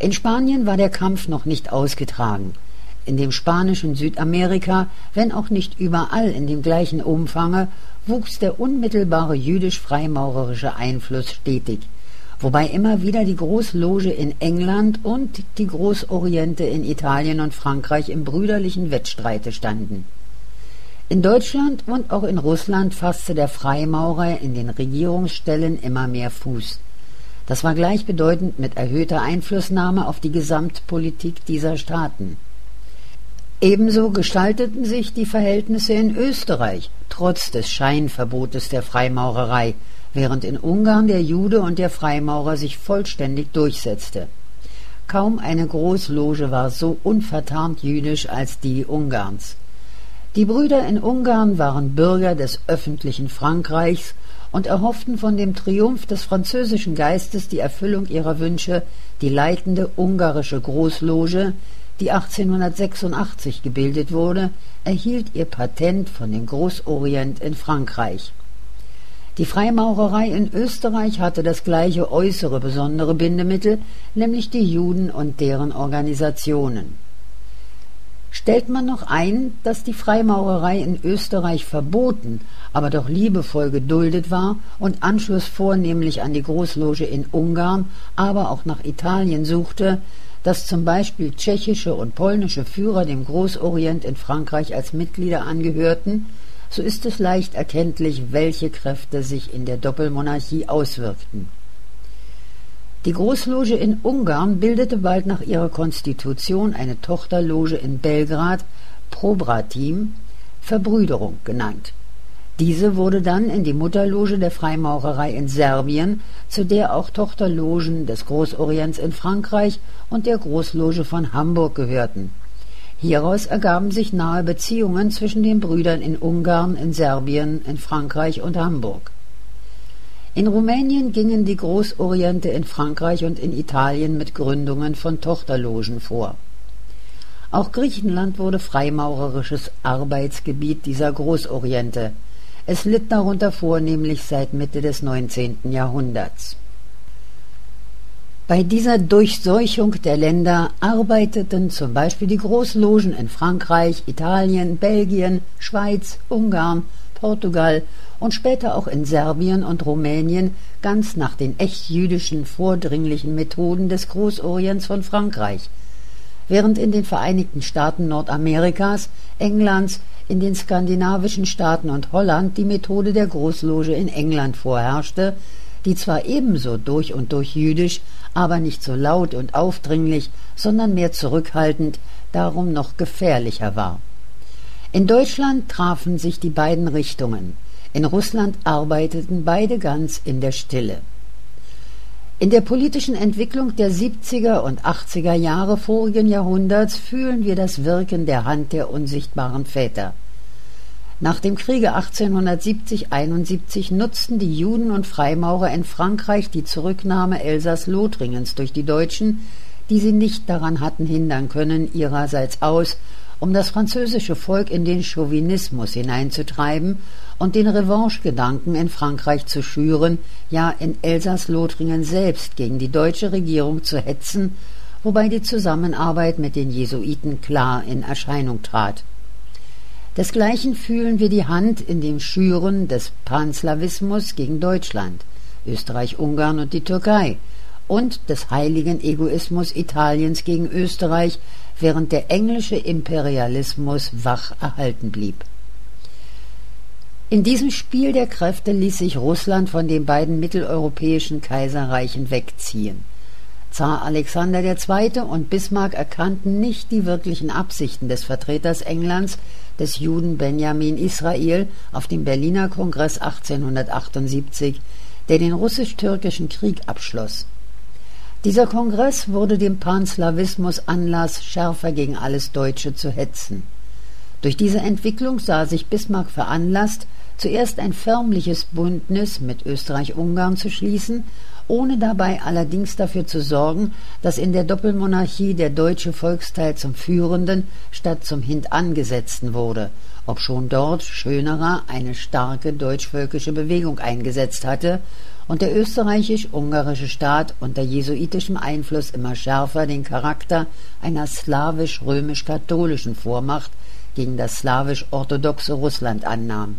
In Spanien war der Kampf noch nicht ausgetragen. In dem spanischen Südamerika, wenn auch nicht überall in dem gleichen Umfange, wuchs der unmittelbare jüdisch-freimaurerische Einfluss stetig, wobei immer wieder die Großloge in England und die Großoriente in Italien und Frankreich im brüderlichen Wettstreite standen. In Deutschland und auch in Russland fasste der Freimaurer in den Regierungsstellen immer mehr Fuß. Das war gleichbedeutend mit erhöhter Einflussnahme auf die Gesamtpolitik dieser Staaten. Ebenso gestalteten sich die Verhältnisse in Österreich, trotz des Scheinverbotes der Freimaurerei, während in Ungarn der Jude und der Freimaurer sich vollständig durchsetzte. Kaum eine Großloge war so unvertarnt jüdisch als die Ungarns. Die Brüder in Ungarn waren Bürger des öffentlichen Frankreichs und erhofften von dem Triumph des französischen Geistes die Erfüllung ihrer Wünsche. Die leitende ungarische Großloge, die 1886 gebildet wurde, erhielt ihr Patent von dem Großorient in Frankreich. Die Freimaurerei in Österreich hatte das gleiche äußere besondere Bindemittel, nämlich die Juden und deren Organisationen. Stellt man noch ein, dass die Freimaurerei in Österreich verboten, aber doch liebevoll geduldet war und Anschluss vornehmlich an die Großloge in Ungarn, aber auch nach Italien suchte, dass zum Beispiel tschechische und polnische Führer dem Großorient in Frankreich als Mitglieder angehörten, so ist es leicht erkenntlich, welche Kräfte sich in der Doppelmonarchie auswirkten. Die Großloge in Ungarn bildete bald nach ihrer Konstitution eine Tochterloge in Belgrad, Probratim, Verbrüderung genannt. Diese wurde dann in die Mutterloge der Freimaurerei in Serbien, zu der auch Tochterlogen des Großorients in Frankreich und der Großloge von Hamburg gehörten. Hieraus ergaben sich nahe Beziehungen zwischen den Brüdern in Ungarn, in Serbien, in Frankreich und Hamburg. In Rumänien gingen die Großoriente in Frankreich und in Italien mit Gründungen von Tochterlogen vor. Auch Griechenland wurde freimaurerisches Arbeitsgebiet dieser Großoriente. Es litt darunter vornehmlich seit Mitte des 19. Jahrhunderts. Bei dieser Durchseuchung der Länder arbeiteten zum Beispiel die Großlogen in Frankreich, Italien, Belgien, Schweiz, Ungarn, Portugal und später auch in Serbien und Rumänien ganz nach den echt jüdischen vordringlichen Methoden des Großorients von Frankreich, während in den Vereinigten Staaten Nordamerikas, Englands, in den skandinavischen Staaten und Holland die Methode der Großloge in England vorherrschte, die zwar ebenso durch und durch jüdisch, aber nicht so laut und aufdringlich, sondern mehr zurückhaltend, darum noch gefährlicher war. In Deutschland trafen sich die beiden Richtungen. In Russland arbeiteten beide ganz in der Stille. In der politischen Entwicklung der 70er und 80er Jahre vorigen Jahrhunderts fühlen wir das Wirken der Hand der unsichtbaren Väter. Nach dem Kriege 1870-71 nutzten die Juden und Freimaurer in Frankreich die Zurücknahme Elsass-Lothringens durch die Deutschen, die sie nicht daran hatten hindern können, ihrerseits aus, um das französische Volk in den Chauvinismus hineinzutreiben und den Revanchegedanken in Frankreich zu schüren, ja in Elsass-Lothringen selbst gegen die deutsche Regierung zu hetzen, wobei die Zusammenarbeit mit den Jesuiten klar in Erscheinung trat. Desgleichen fühlen wir die Hand in dem Schüren des Panslawismus gegen Deutschland, Österreich, Ungarn und die Türkei und des heiligen Egoismus Italiens gegen Österreich, während der englische Imperialismus wach erhalten blieb. In diesem Spiel der Kräfte ließ sich Russland von den beiden mitteleuropäischen Kaiserreichen wegziehen. Zar Alexander II. Und Bismarck erkannten nicht die wirklichen Absichten des Vertreters Englands, des Juden Benjamin Israel, auf dem Berliner Kongress 1878, der den russisch-türkischen Krieg abschloss. Dieser Kongress wurde dem Panslawismus Anlass, schärfer gegen alles Deutsche zu hetzen. Durch diese Entwicklung sah sich Bismarck veranlasst, zuerst ein förmliches Bündnis mit Österreich-Ungarn zu schließen, ohne dabei allerdings dafür zu sorgen, dass in der Doppelmonarchie der deutsche Volksteil zum Führenden statt zum Hintangesetzten wurde, obschon dort Schönerer eine starke deutschvölkische Bewegung eingesetzt hatte und der österreichisch-ungarische Staat unter jesuitischem Einfluss immer schärfer den Charakter einer slawisch-römisch-katholischen Vormacht gegen das slawisch-orthodoxe Russland annahm.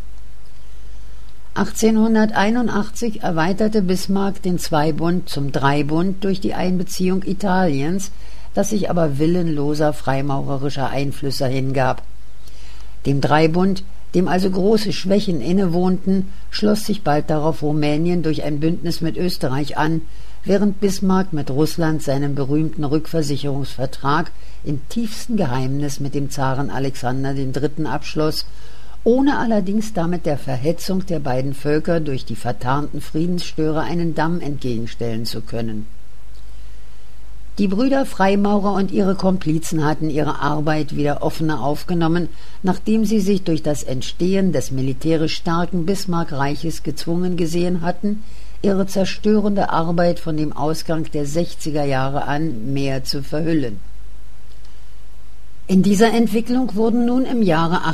1881 erweiterte Bismarck den Zweibund zum Dreibund durch die Einbeziehung Italiens, das sich aber willenloser freimaurerischer Einflüsse hingab. Dem Dreibund, dem also große Schwächen innewohnten, schloss sich bald darauf Rumänien durch ein Bündnis mit Österreich an, während Bismarck mit Russland seinen berühmten Rückversicherungsvertrag im tiefsten Geheimnis mit dem Zaren Alexander III. Abschloss, ohne allerdings damit der Verhetzung der beiden Völker durch die vertarnten Friedensstörer einen Damm entgegenstellen zu können. Die Brüder Freimaurer und ihre Komplizen hatten ihre Arbeit wieder offener aufgenommen, nachdem sie sich durch das Entstehen des militärisch starken Bismarck-Reiches gezwungen gesehen hatten, ihre zerstörende Arbeit von dem Ausgang der 60er Jahre an mehr zu verhüllen. In dieser Entwicklung wurden nun im Jahre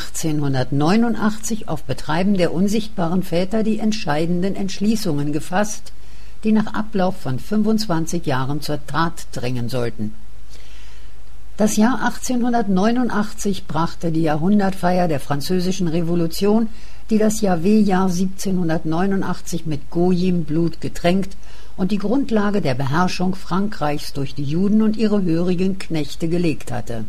1889 auf Betreiben der unsichtbaren Väter die entscheidenden Entschließungen gefasst, die nach Ablauf von 25 Jahren zur Tat drängen sollten. Das Jahr 1889 brachte die Jahrhundertfeier der Französischen Revolution, die das Jahr 1789 mit Gojim-Blut getränkt und die Grundlage der Beherrschung Frankreichs durch die Juden und ihre hörigen Knechte gelegt hatte.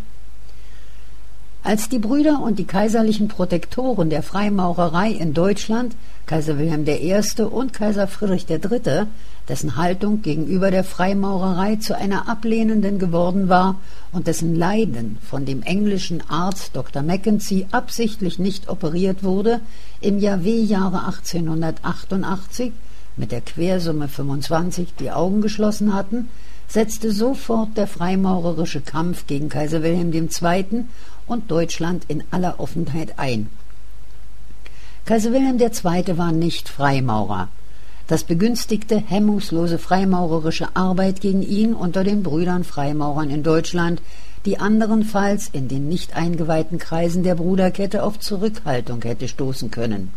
Als die Brüder und die kaiserlichen Protektoren der Freimaurerei in Deutschland, Kaiser Wilhelm I. und Kaiser Friedrich III., dessen Haltung gegenüber der Freimaurerei zu einer ablehnenden geworden war und dessen Leiden von dem englischen Arzt Dr. Mackenzie absichtlich nicht operiert wurde, im Jahre 1888 mit der Quersumme 25 die Augen geschlossen hatten, setzte sofort der freimaurerische Kampf gegen Kaiser Wilhelm II. Und Deutschland in aller Offenheit ein. Kaiser Wilhelm II. War nicht Freimaurer. Das begünstigte hemmungslose freimaurerische Arbeit gegen ihn unter den Brüdern Freimaurern in Deutschland, die anderenfalls in den nicht eingeweihten Kreisen der Bruderkette auf Zurückhaltung hätte stoßen können.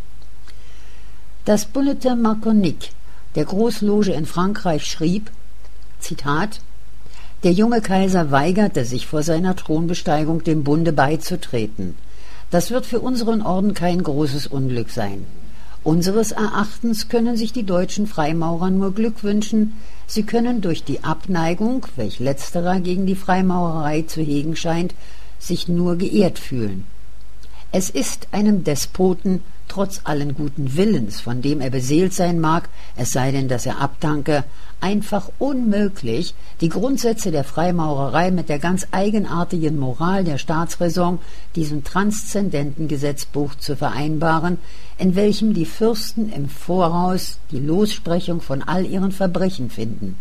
Das Bulletin Marconique der Großloge in Frankreich schrieb, Zitat, der junge Kaiser weigerte sich vor seiner Thronbesteigung dem Bunde beizutreten. Das wird für unseren Orden kein großes Unglück sein. Unseres Erachtens können sich die deutschen Freimaurer nur Glück wünschen. Sie können durch die Abneigung, welch letzterer gegen die Freimaurerei zu hegen scheint, sich nur geehrt fühlen. Es ist einem Despoten, trotz allen guten Willens, von dem er beseelt sein mag, es sei denn, dass er abdanke, einfach unmöglich, die Grundsätze der Freimaurerei mit der ganz eigenartigen Moral der Staatsräson, diesem transzendenten Gesetzbuch, zu vereinbaren, in welchem die Fürsten im Voraus die Lossprechung von all ihren Verbrechen finden.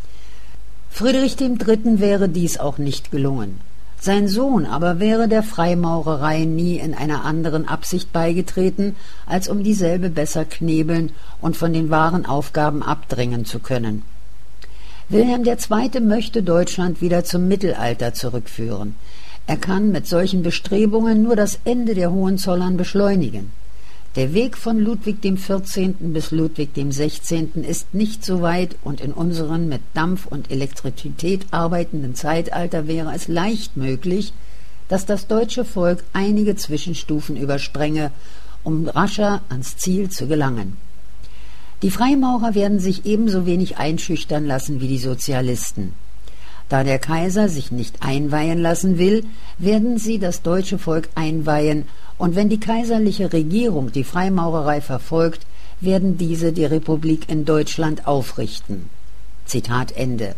Friedrich III. Wäre dies auch nicht gelungen. Sein Sohn aber wäre der Freimaurerei nie in einer anderen Absicht beigetreten, als um dieselbe besser knebeln und von den wahren Aufgaben abdrängen zu können. Wilhelm II. Möchte Deutschland wieder zum Mittelalter zurückführen. Er kann mit solchen Bestrebungen nur das Ende der Hohenzollern beschleunigen. Der Weg von Ludwig XIV. Bis Ludwig XVI. Ist nicht so weit, und in unserem mit Dampf und Elektrizität arbeitenden Zeitalter wäre es leicht möglich, dass das deutsche Volk einige Zwischenstufen übersprenge, um rascher ans Ziel zu gelangen. Die Freimaurer werden sich ebenso wenig einschüchtern lassen wie die Sozialisten. Da der Kaiser sich nicht einweihen lassen will, werden sie das deutsche Volk einweihen, und wenn die kaiserliche Regierung die Freimaurerei verfolgt, werden diese die Republik in Deutschland aufrichten. Zitat Ende.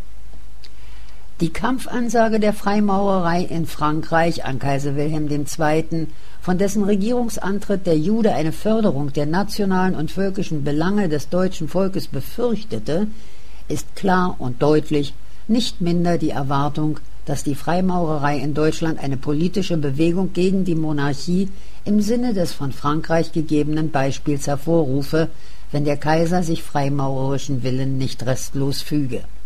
Die Kampfansage der Freimaurerei in Frankreich an Kaiser Wilhelm II., von dessen Regierungsantritt der Jude eine Förderung der nationalen und völkischen Belange des deutschen Volkes befürchtete, ist klar und deutlich, nicht minder die Erwartung, dass die Freimaurerei in Deutschland eine politische Bewegung gegen die Monarchie im Sinne des von Frankreich gegebenen Beispiels hervorrufe, wenn der Kaiser sich freimaurerischen Willen nicht restlos füge.